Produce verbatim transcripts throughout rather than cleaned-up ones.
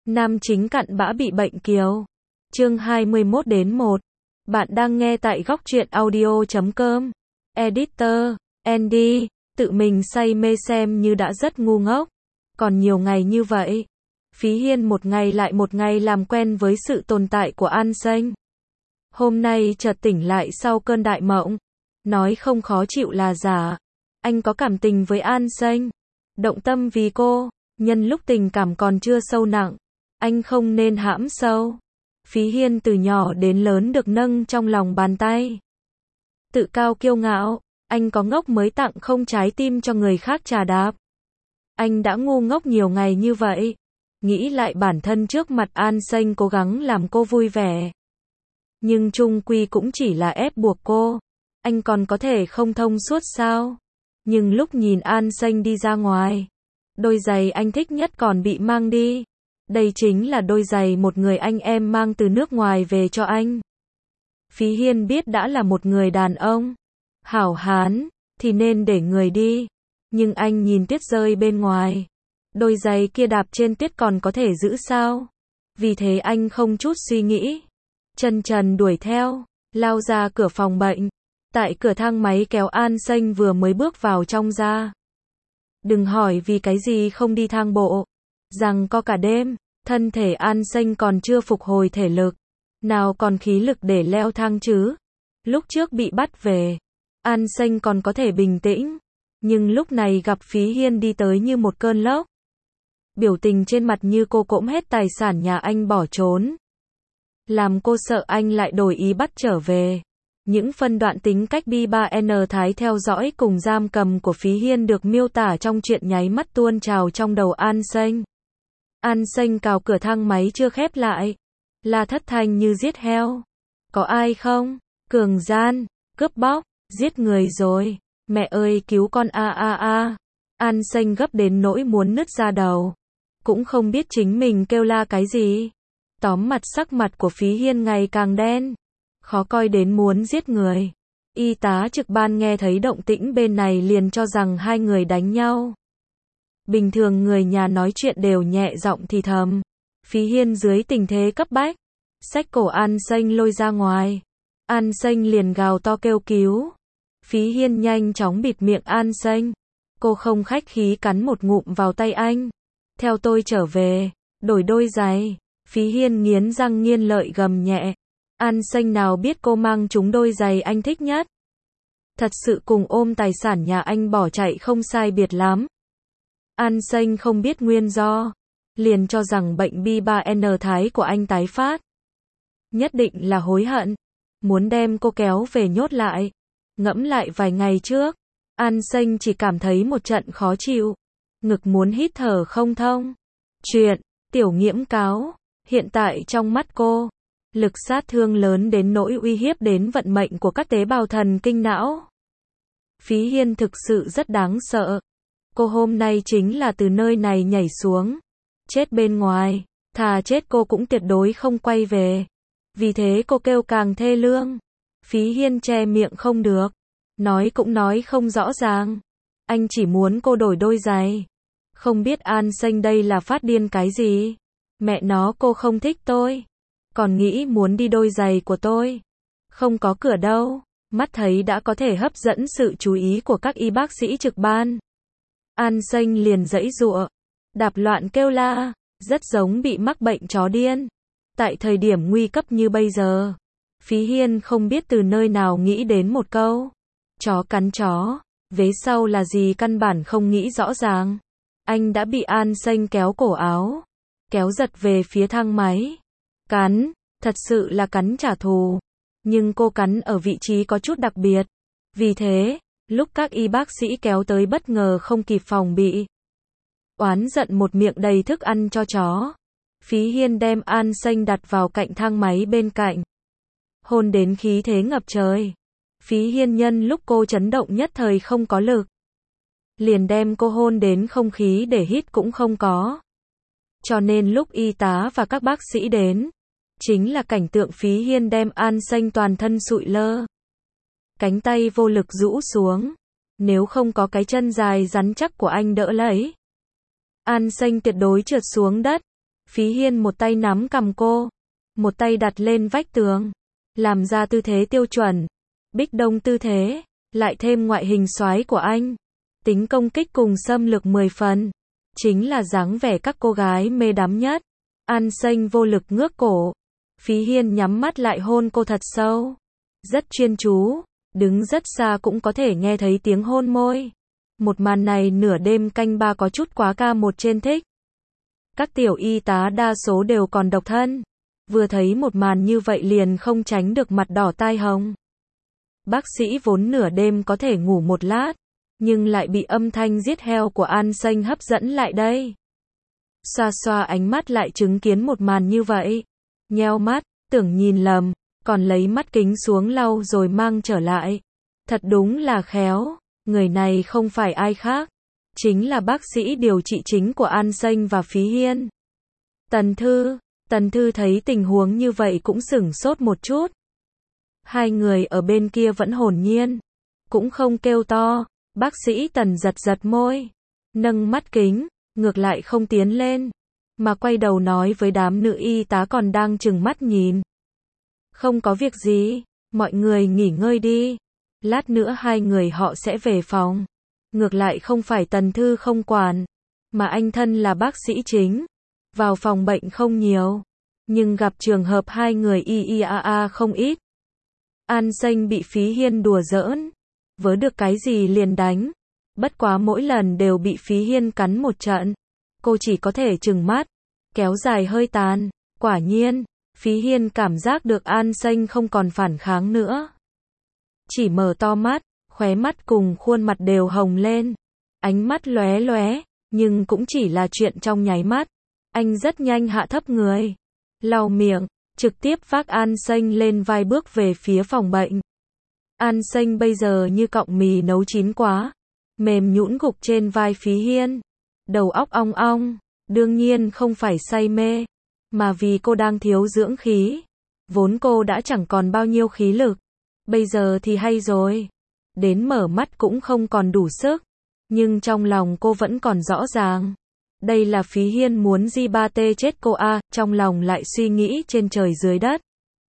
Nam chính cặn bã bị bệnh kiều. Chương hai mươi mốt đến một. Bạn đang nghe tại góc truyện audio chấm com. Editor, Andy, tự mình say mê xem như đã rất ngu ngốc. Còn nhiều ngày như vậy. Phí Hiên một ngày lại một ngày làm quen với sự tồn tại của An Xanh. Hôm nay chợt tỉnh lại sau cơn đại mộng. Nói không khó chịu là giả. Anh có cảm tình với An Xanh. Động tâm vì cô. Nhân lúc tình cảm còn chưa sâu nặng. Anh không nên hãm sâu. Phí Hiên từ nhỏ đến lớn được nâng trong lòng bàn tay. Tự cao kiêu ngạo. Anh có ngốc mới tặng không trái tim cho người khác trà đạp. Anh đã ngu ngốc nhiều ngày như vậy. Nghĩ lại bản thân trước mặt An Xanh cố gắng làm cô vui vẻ. Nhưng chung quy cũng chỉ là ép buộc cô. Anh còn có thể không thông suốt sao? Nhưng lúc nhìn An Xanh đi ra ngoài, đôi giày anh thích nhất còn bị mang đi. Đây chính là đôi giày một người anh em mang từ nước ngoài về cho anh. Phí Hiên biết đã là một người đàn ông hảo hán, thì nên để người đi. Nhưng anh nhìn tuyết rơi bên ngoài. Đôi giày kia đạp trên tuyết còn có thể giữ sao? Vì thế anh không chút suy nghĩ. Chân trần đuổi theo, lao ra cửa phòng bệnh. Tại cửa thang máy kéo An Xanh vừa mới bước vào trong ra. Đừng hỏi vì cái gì không đi thang bộ. Rằng có cả đêm, thân thể An Xanh còn chưa phục hồi thể lực. Nào còn khí lực để leo thang chứ. Lúc trước bị bắt về, An Xanh còn có thể bình tĩnh. Nhưng lúc này gặp Phí Hiên đi tới như một cơn lốc. Biểu tình trên mặt như cô cỗm hết tài sản nhà anh bỏ trốn. Làm cô sợ anh lại đổi ý bắt trở về. Những phân đoạn tính cách bi ba N Thái theo dõi cùng giam cầm của Phí Hiên được miêu tả trong chuyện nháy mắt tuôn trào trong đầu An Xanh. An Xanh cào cửa thang máy chưa khép lại. La thất thanh như giết heo. Có ai không? Cường gian, cướp bóc, giết người rồi. Mẹ ơi cứu con a a a. An Xanh gấp đến nỗi muốn nứt ra đầu. Cũng không biết chính mình kêu la cái gì. Tóm mặt sắc mặt của Phí Hiên ngày càng đen. Khó coi đến muốn giết người. Y tá trực ban nghe thấy động tĩnh bên này liền cho rằng hai người đánh nhau. Bình thường người nhà nói chuyện đều nhẹ giọng thì thầm. Phí Hiên dưới tình thế cấp bách, xách cổ An Xanh lôi ra ngoài. An Xanh liền gào to kêu cứu. Phí Hiên nhanh chóng bịt miệng An Xanh. Cô không khách khí cắn một ngụm vào tay anh. Theo tôi trở về, đổi đôi giày. Phí Hiên nghiến răng nghiến lợi gầm nhẹ. An Xanh nào biết cô mang chúng đôi giày anh thích nhất. Thật sự cùng ôm tài sản nhà anh bỏ chạy không sai biệt lắm. An Xanh không biết nguyên do. Liền cho rằng bệnh bi ba N Thái của anh tái phát. Nhất định là hối hận. Muốn đem cô kéo về nhốt lại. Ngẫm lại vài ngày trước. An Xanh chỉ cảm thấy một trận khó chịu. Ngực muốn hít thở không thông. Chuyện, tiểu nghiễm cáo. Hiện tại trong mắt cô. Lực sát thương lớn đến nỗi uy hiếp đến vận mệnh của các tế bào thần kinh não. Phí Hiên thực sự rất đáng sợ. Cô hôm nay chính là từ nơi này nhảy xuống. Chết bên ngoài. Thà chết cô cũng tuyệt đối không quay về. Vì thế cô kêu càng thê lương. Phí Hiên che miệng không được. Nói cũng nói không rõ ràng. Anh chỉ muốn cô đổi đôi giày. Không biết An Xanh đây là phát điên cái gì. Mẹ nó cô không thích tôi. Còn nghĩ muốn đi đôi giày của tôi. Không có cửa đâu. Mắt thấy đã có thể hấp dẫn sự chú ý của các y bác sĩ trực ban. An Xanh liền giãy giụa. Đạp loạn kêu la. Rất giống bị mắc bệnh chó điên. Tại thời điểm nguy cấp như bây giờ. Phí Hiên không biết từ nơi nào nghĩ đến một câu. Chó cắn chó. Vế sau là gì căn bản không nghĩ rõ ràng. Anh đã bị An Xanh kéo cổ áo. Kéo giật về phía thang máy. Cắn, thật sự là cắn trả thù. Nhưng cô cắn ở vị trí có chút đặc biệt. Vì thế, lúc các y bác sĩ kéo tới bất ngờ không kịp phòng bị. Oán giận một miệng đầy thức ăn cho chó. Phí Hiên đem An Xanh đặt vào cạnh thang máy bên cạnh. Hôn đến khí thế ngập trời. Phí Hiên nhân lúc cô chấn động nhất thời không có lực. Liền đem cô hôn đến không khí để hít cũng không có. Cho nên lúc y tá và các bác sĩ đến, chính là cảnh tượng Phí Hiên đem An Xanh toàn thân sụi lơ. Cánh tay vô lực rũ xuống. Nếu không có cái chân dài rắn chắc của anh đỡ lấy, An Xanh tuyệt đối trượt xuống đất. Phí Hiên một tay nắm cằm cô, một tay đặt lên vách tường, làm ra tư thế tiêu chuẩn, Bích Đông tư thế, lại thêm ngoại hình soái của anh, tính công kích cùng xâm lược mười phần, chính là dáng vẻ các cô gái mê đắm nhất. An Xanh vô lực ngước cổ, Phí Hiên nhắm mắt lại hôn cô thật sâu, rất chuyên chú, đứng rất xa cũng có thể nghe thấy tiếng hôn môi. Một màn này nửa đêm canh ba có chút quá ca một trên thích. Các tiểu y tá đa số đều còn độc thân, vừa thấy một màn như vậy liền không tránh được mặt đỏ tai hồng. Bác sĩ vốn nửa đêm có thể ngủ một lát, nhưng lại bị âm thanh giết heo của An Xanh hấp dẫn lại đây. Xoa xoa ánh mắt lại chứng kiến một màn như vậy, nheo mắt, tưởng nhìn lầm, còn lấy mắt kính xuống lau rồi mang trở lại. Thật đúng là khéo, người này không phải ai khác, chính là bác sĩ điều trị chính của An Xanh và Phí Hiên. Tần Thư, Tần Thư thấy tình huống như vậy cũng sửng sốt một chút. Hai người ở bên kia vẫn hồn nhiên, cũng không kêu to, bác sĩ Tần giật giật môi, nâng mắt kính, ngược lại không tiến lên, mà quay đầu nói với đám nữ y tá còn đang chừng mắt nhìn. Không có việc gì, mọi người nghỉ ngơi đi, lát nữa hai người họ sẽ về phòng. Ngược lại không phải Tần Thư không quản, mà anh thân là bác sĩ chính, vào phòng bệnh không nhiều, nhưng gặp trường hợp hai người y y a a không ít. An Xanh bị Phí Hiên đùa giỡn, vớ được cái gì liền đánh, bất quá mỗi lần đều bị Phí Hiên cắn một trận, cô chỉ có thể trừng mắt, kéo dài hơi tàn. Quả nhiên, Phí Hiên cảm giác được An Xanh không còn phản kháng nữa, chỉ mở to mắt, khóe mắt cùng khuôn mặt đều hồng lên, ánh mắt lóe lóe, nhưng cũng chỉ là chuyện trong nháy mắt. Anh rất nhanh hạ thấp người, lau miệng, trực tiếp vác An Xanh lên vai bước về phía phòng bệnh. An Xanh bây giờ như cọng mì nấu chín quá, mềm nhũn gục trên vai Phí Hiên, đầu óc ong ong, đương nhiên không phải say mê, mà vì cô đang thiếu dưỡng khí, vốn cô đã chẳng còn bao nhiêu khí lực, bây giờ thì hay rồi, đến mở mắt cũng không còn đủ sức, nhưng trong lòng cô vẫn còn rõ ràng. Đây là Phí Hiên muốn di ba tê chết cô a, à, trong lòng lại suy nghĩ trên trời dưới đất.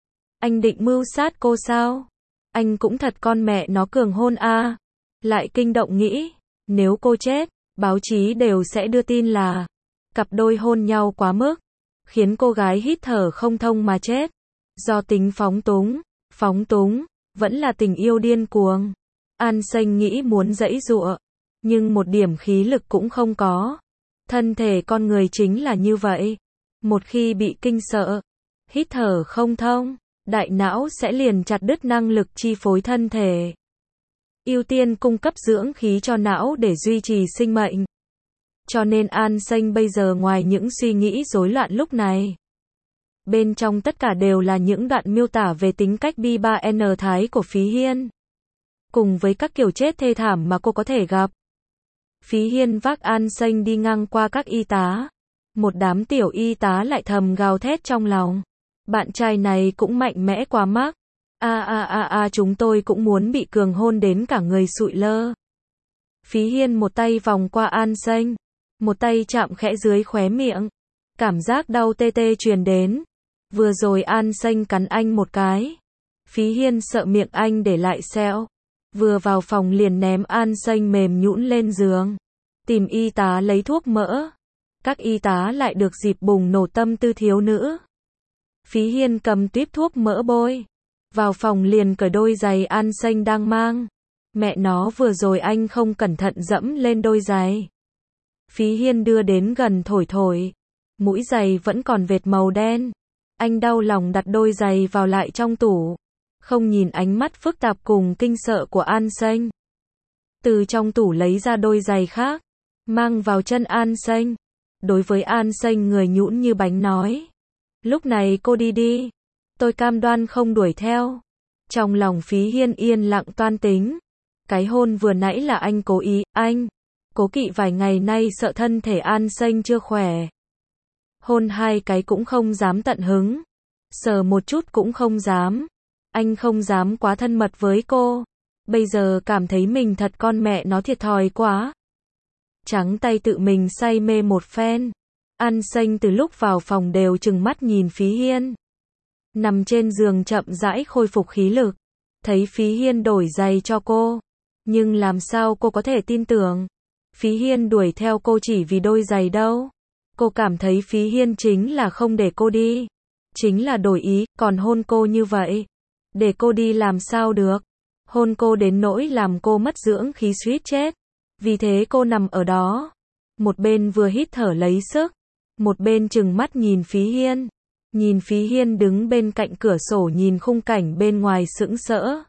Anh định mưu sát cô sao? Anh cũng thật con mẹ nó cường hôn a. À. Lại kinh động nghĩ, nếu cô chết, báo chí đều sẽ đưa tin là cặp đôi hôn nhau quá mức, khiến cô gái hít thở không thông mà chết. Do tính phóng túng, phóng túng, vẫn là tình yêu điên cuồng. An Xanh nghĩ muốn giãy giụa, nhưng một điểm khí lực cũng không có. Thân thể con người chính là như vậy. Một khi bị kinh sợ, hít thở không thông, đại não sẽ liền chặt đứt năng lực chi phối thân thể. Ưu tiên cung cấp dưỡng khí cho não để duy trì sinh mệnh. Cho nên An Xanh bây giờ ngoài những suy nghĩ rối loạn lúc này, bên trong tất cả đều là những đoạn miêu tả về tính cách bi ba N thái của Phí Hiên, cùng với các kiểu chết thê thảm mà cô có thể gặp. Phí Hiên vác An Xanh đi ngang qua các y tá, một đám tiểu y tá lại thầm gào thét trong lòng, bạn trai này cũng mạnh mẽ quá mắc, a a a a chúng tôi cũng muốn bị cường hôn đến cả người sụi lơ. Phí Hiên một tay vòng qua An Xanh, một tay chạm khẽ dưới khóe miệng, cảm giác đau tê tê truyền đến. Vừa rồi An Xanh cắn anh một cái, Phí Hiên sợ miệng anh để lại sẹo, vừa vào phòng liền ném An Xanh mềm nhũn lên giường, tìm y tá lấy thuốc mỡ. Các y tá lại được dịp bùng nổ tâm tư thiếu nữ. Phí Hiên cầm tuýp thuốc mỡ bôi, vào phòng liền cởi đôi giày An Xanh đang mang. Mẹ nó vừa rồi anh không cẩn thận dẫm lên đôi giày. Phí Hiên đưa đến gần thổi thổi, mũi giày vẫn còn vệt màu đen. Anh đau lòng đặt đôi giày vào lại trong tủ, không nhìn ánh mắt phức tạp cùng kinh sợ của An Xanh. Từ trong tủ lấy ra đôi giày khác, mang vào chân An Xanh. Đối với An Xanh người nhũn như bánh nói, lúc này cô đi đi, tôi cam đoan không đuổi theo. Trong lòng Phí Hiên yên lặng toan tính, cái hôn vừa nãy là anh cố ý, anh cố kỵ vài ngày nay sợ thân thể An Xanh chưa khỏe. Hôn hai cái cũng không dám tận hứng, sờ một chút cũng không dám. Anh không dám quá thân mật với cô, bây giờ cảm thấy mình thật con mẹ nó thiệt thòi quá. Trắng tay tự mình say mê một phen, An Xanh từ lúc vào phòng đều trừng mắt nhìn Phí Hiên. Nằm trên giường chậm rãi khôi phục khí lực. Thấy Phí Hiên đổi giày cho cô. Nhưng làm sao cô có thể tin tưởng? Phí Hiên đuổi theo cô chỉ vì đôi giày đâu. Cô cảm thấy Phí Hiên chính là không để cô đi. Chính là đổi ý, còn hôn cô như vậy. Để cô đi làm sao được? Hôn cô đến nỗi làm cô mất dưỡng khí suýt chết. Vì thế cô nằm ở đó. Một bên vừa hít thở lấy sức. Một bên trừng mắt nhìn Phí Hiên. Nhìn Phí Hiên đứng bên cạnh cửa sổ nhìn khung cảnh bên ngoài sững sỡ.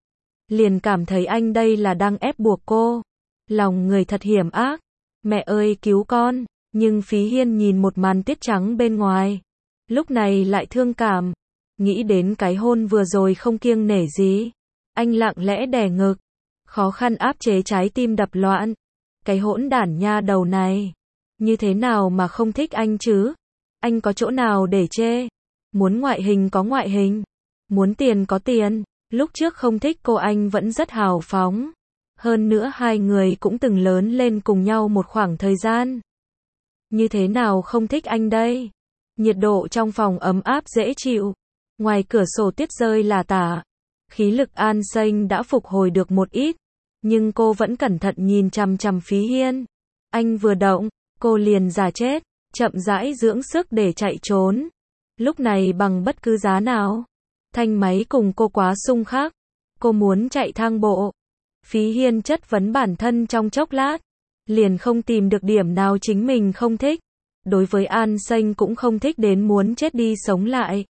Liền cảm thấy anh đây là đang ép buộc cô. Lòng người thật hiểm ác. Mẹ ơi cứu con. Nhưng Phí Hiên nhìn một màn tiết trắng bên ngoài. Lúc này lại thương cảm. Nghĩ đến cái hôn vừa rồi không kiêng nể gì. Anh lặng lẽ đè ngực. Khó khăn áp chế trái tim đập loạn. Cái hỗn đản nha đầu này. Như thế nào mà không thích anh chứ? Anh có chỗ nào để chê? Muốn ngoại hình có ngoại hình. Muốn tiền có tiền. Lúc trước không thích cô anh vẫn rất hào phóng. Hơn nữa hai người cũng từng lớn lên cùng nhau một khoảng thời gian. Như thế nào không thích anh đây? Nhiệt độ trong phòng ấm áp dễ chịu. Ngoài cửa sổ tuyết rơi lả tả. Khí lực An Xanh đã phục hồi được một ít. Nhưng cô vẫn cẩn thận nhìn chằm chằm Phí Hiên. Anh vừa động, cô liền giả chết. Chậm rãi dưỡng sức để chạy trốn. Lúc này bằng bất cứ giá nào. Thanh máy cùng cô quá xung khắc. Cô muốn chạy thang bộ. Phí Hiên chất vấn bản thân trong chốc lát. Liền không tìm được điểm nào chính mình không thích. Đối với An Xanh cũng không thích đến muốn chết đi sống lại.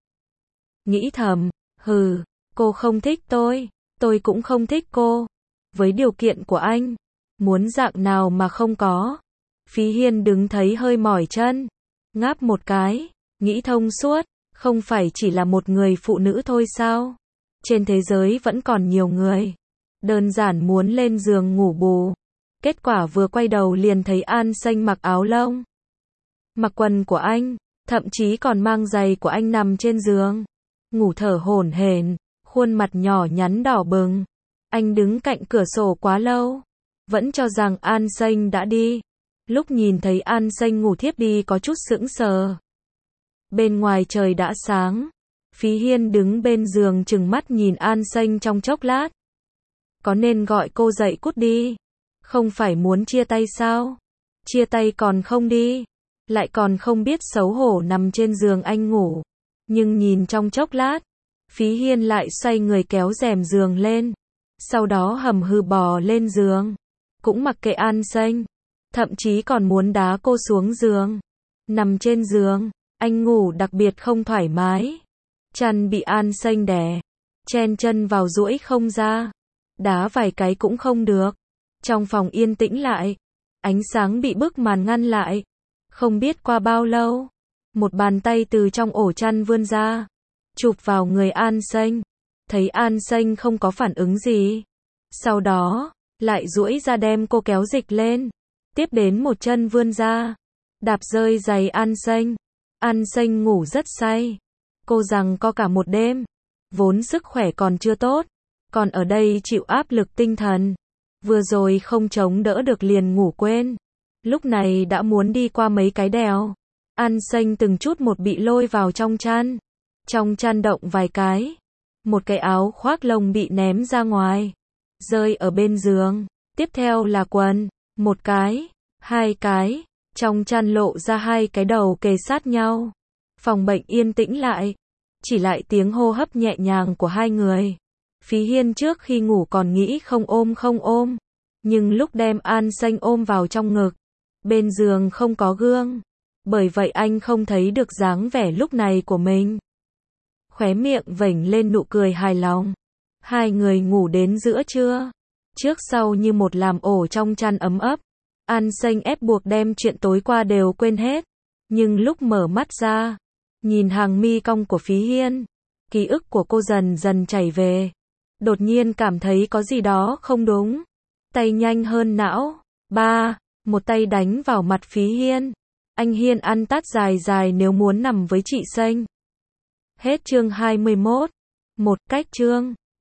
Nghĩ thầm, hừ, cô không thích tôi, tôi cũng không thích cô. Với điều kiện của anh, muốn dạng nào mà không có. Phí Hiên đứng thấy hơi mỏi chân. Ngáp một cái, nghĩ thông suốt, không phải chỉ là một người phụ nữ thôi sao? Trên thế giới vẫn còn nhiều người. Đơn giản muốn lên giường ngủ bù. Kết quả vừa quay đầu liền thấy An Xanh mặc áo lông. Mặc quần của anh, thậm chí còn mang giày của anh nằm trên giường. Ngủ thở hổn hển, khuôn mặt nhỏ nhắn đỏ bừng. Anh đứng cạnh cửa sổ quá lâu. Vẫn cho rằng An Xanh đã đi. Lúc nhìn thấy An Xanh ngủ thiếp đi có chút sững sờ. Bên ngoài trời đã sáng. Phí Hiên đứng bên giường trừng mắt nhìn An Xanh trong chốc lát. Có nên gọi cô dậy cút đi? Không phải muốn chia tay sao? Chia tay còn không đi. Lại còn không biết xấu hổ nằm trên giường anh ngủ. Nhưng nhìn trong chốc lát. Phí Hiên lại xoay người kéo rèm giường lên. Sau đó hầm hừ bò lên giường. Cũng mặc kệ An Xanh. Thậm chí còn muốn đá cô xuống giường. Nằm trên giường. Anh ngủ đặc biệt không thoải mái. Chăn bị An Xanh đè. Chen chân vào duỗi không ra. Đá vài cái cũng không được. Trong phòng yên tĩnh lại. Ánh sáng bị bức màn ngăn lại. Không biết qua bao lâu. Một bàn tay từ trong ổ chăn vươn ra. Chụp vào người An Xanh. Thấy An Xanh không có phản ứng gì. Sau đó, lại duỗi ra đem cô kéo dịch lên. Tiếp đến một chân vươn ra. Đạp rơi giày An Xanh. An Xanh ngủ rất say. Cô rằng co cả một đêm. Vốn sức khỏe còn chưa tốt. Còn ở đây chịu áp lực tinh thần. Vừa rồi không chống đỡ được liền ngủ quên. Lúc này đã muốn đi qua mấy cái đèo. An Xanh từng chút một bị lôi vào trong chăn. Trong chăn động vài cái. Một cái áo khoác lông bị ném ra ngoài. Rơi ở bên giường. Tiếp theo là quần. Một cái. Hai cái. Trong chăn lộ ra hai cái đầu kề sát nhau. Phòng bệnh yên tĩnh lại. Chỉ lại tiếng hô hấp nhẹ nhàng của hai người. Phí Hiên trước khi ngủ còn nghĩ không ôm không ôm. Nhưng lúc đem An Xanh ôm vào trong ngực. Bên giường không có gương. Bởi vậy anh không thấy được dáng vẻ lúc này của mình. Khóe miệng vểnh lên nụ cười hài lòng. Hai người ngủ đến giữa trưa. Trước sau như một làm ổ trong chăn ấm ấp. An Xanh ép buộc đem chuyện tối qua đều quên hết. Nhưng lúc mở mắt ra. Nhìn hàng mi cong của Phí Hiên. Ký ức của cô dần dần chảy về. Đột nhiên cảm thấy có gì đó không đúng. Tay nhanh hơn não. Ba. Một tay đánh vào mặt Phí Hiên. Anh Hiên ăn tát dài dài nếu muốn nằm với chị Xanh. Hết chương hai mươi mốt. Một cách chương.